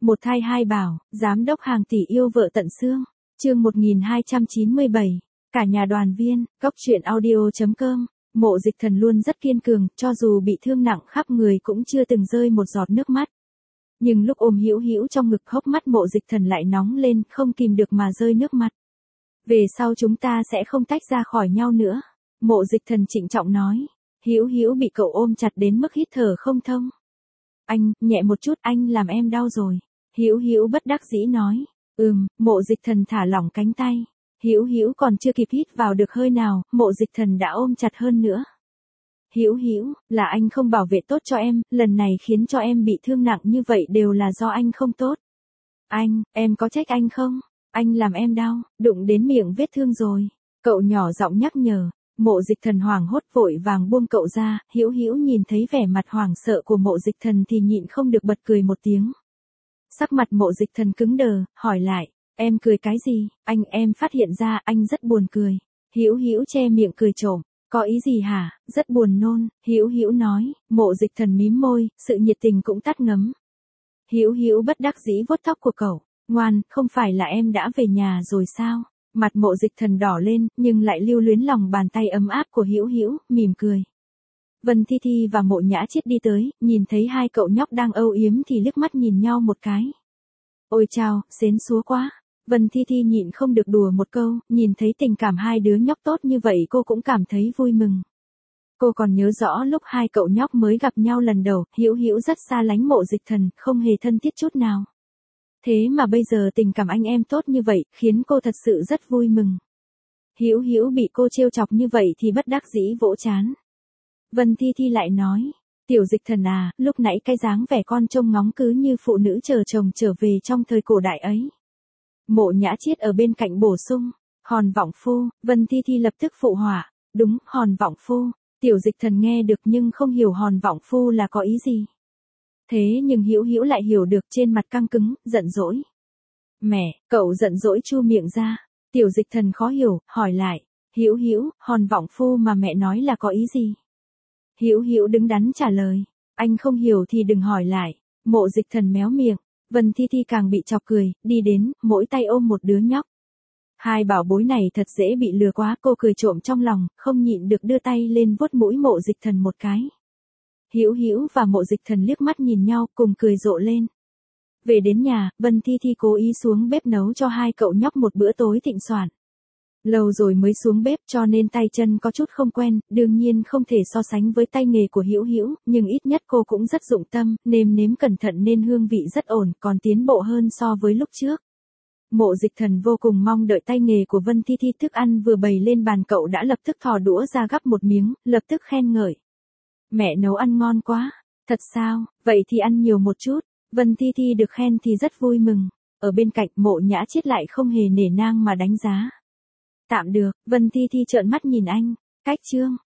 Một thai hai bảo, giám đốc hàng tỷ yêu vợ tận xương. Chương 1297. Cả nhà đoàn viên, Cốc truyện audio.com. Mộ Dịch Thần luôn rất kiên cường, cho dù bị thương nặng khắp người cũng chưa từng rơi một giọt nước mắt. Nhưng lúc ôm Hữu Hữu trong ngực, hốc mắt Mộ Dịch Thần lại nóng lên, không kìm được mà rơi nước mắt. Về sau chúng ta sẽ không tách ra khỏi nhau nữa. Mộ Dịch Thần trịnh trọng nói. Hữu Hữu bị cậu ôm chặt đến mức hít thở không thông. Anh, nhẹ một chút, anh làm em đau rồi. Hữu Hữu bất đắc dĩ nói. Mộ Dịch Thần thả lỏng cánh tay. Hữu Hữu còn chưa kịp hít vào được hơi nào, Mộ Dịch Thần đã ôm chặt hơn nữa. Hữu Hữu, là anh không bảo vệ tốt cho em, lần này khiến cho em bị thương nặng như vậy đều là do anh không tốt. Anh, em có trách anh không? Anh làm em đau, đụng đến miệng vết thương rồi. Cậu nhỏ giọng nhắc nhở. Mộ Dịch Thần hoảng hốt vội vàng buông cậu ra, Hữu Hữu nhìn thấy vẻ mặt hoảng sợ của Mộ Dịch Thần thì nhịn không được bật cười một tiếng. Sắc mặt Mộ Dịch Thần cứng đờ, hỏi lại, em cười cái gì? Em phát hiện ra anh rất buồn cười. Hữu Hữu che miệng cười trộm, có ý gì hả? Rất buồn nôn, Hữu Hữu nói. Mộ Dịch Thần mím môi, sự nhiệt tình cũng tắt ngấm. Hữu Hữu bất đắc dĩ vuốt tóc của cậu, ngoan, không phải là em đã về nhà rồi sao? Mặt Mộ Dịch Thần đỏ lên, nhưng lại lưu luyến lòng bàn tay ấm áp của Hữu Hữu, mỉm cười. Vân Thi Thi và Mộ Nhã Chiết đi tới, nhìn thấy hai cậu nhóc đang âu yếm thì liếc mắt nhìn nhau một cái. Ôi chao, xến xúa quá. Vân Thi Thi nhịn không được đùa một câu, nhìn thấy tình cảm hai đứa nhóc tốt như vậy cô cũng cảm thấy vui mừng. Cô còn nhớ rõ lúc hai cậu nhóc mới gặp nhau lần đầu, Hữu Hữu rất xa lánh Mộ Dịch Thần, không hề thân thiết chút nào. Thế mà bây giờ tình cảm anh em tốt như vậy, khiến cô thật sự rất vui mừng. Hữu Hữu bị cô trêu chọc như vậy thì bất đắc dĩ vỗ trán. Vân Thi Thi lại nói, Tiểu Dịch Thần à, lúc nãy cái dáng vẻ con trông ngóng cứ như phụ nữ chờ chồng trở về trong thời cổ đại ấy. Mộ Nhã Chiết ở bên cạnh bổ sung, hòn vọng phu. Vân Thi Thi lập tức phụ họa, đúng, hòn vọng phu. Tiểu Dịch Thần nghe được nhưng không hiểu hòn vọng phu là có ý gì. Thế nhưng Hữu Hữu lại hiểu được, trên mặt căng cứng, giận dỗi. Mẹ, cậu giận dỗi chu miệng ra. Tiểu Dịch Thần khó hiểu, hỏi lại, Hữu Hữu, hòn vọng phu mà mẹ nói là có ý gì? Hữu Hữu đứng đắn trả lời, anh không hiểu thì đừng hỏi lại. Mộ Dịch Thần méo miệng. Vân Thi Thi càng bị chọc cười, đi đến, mỗi tay ôm một đứa nhóc. Hai bảo bối này thật dễ bị lừa quá, cô cười trộm trong lòng, không nhịn được đưa tay lên vuốt mũi Mộ Dịch Thần một cái. Hữu Hữu và Mộ Dịch Thần liếc mắt nhìn nhau, cùng cười rộ lên. Về đến nhà, Vân Thi Thi cố ý xuống bếp nấu cho hai cậu nhóc một bữa tối thịnh soạn. Lâu rồi mới xuống bếp cho nên tay chân có chút không quen, đương nhiên không thể so sánh với tay nghề của Hữu Hữu, nhưng ít nhất cô cũng rất dụng tâm, nêm nếm cẩn thận nên hương vị rất ổn, còn tiến bộ hơn so với lúc trước. Mộ Dịch Thần vô cùng mong đợi tay nghề của Vân Thi Thi, thức ăn vừa bày lên bàn cậu đã lập tức thò đũa ra gắp một miếng, lập tức khen ngợi. Mẹ nấu ăn ngon quá. Thật sao, vậy thì ăn nhiều một chút. Vân Thi Thi được khen thì rất vui mừng. Ở bên cạnh Mộ Nhã Chiết lại không hề nể nang mà đánh giá. Tạm được. Vân Thi Thi trợn mắt nhìn anh. Cách chương.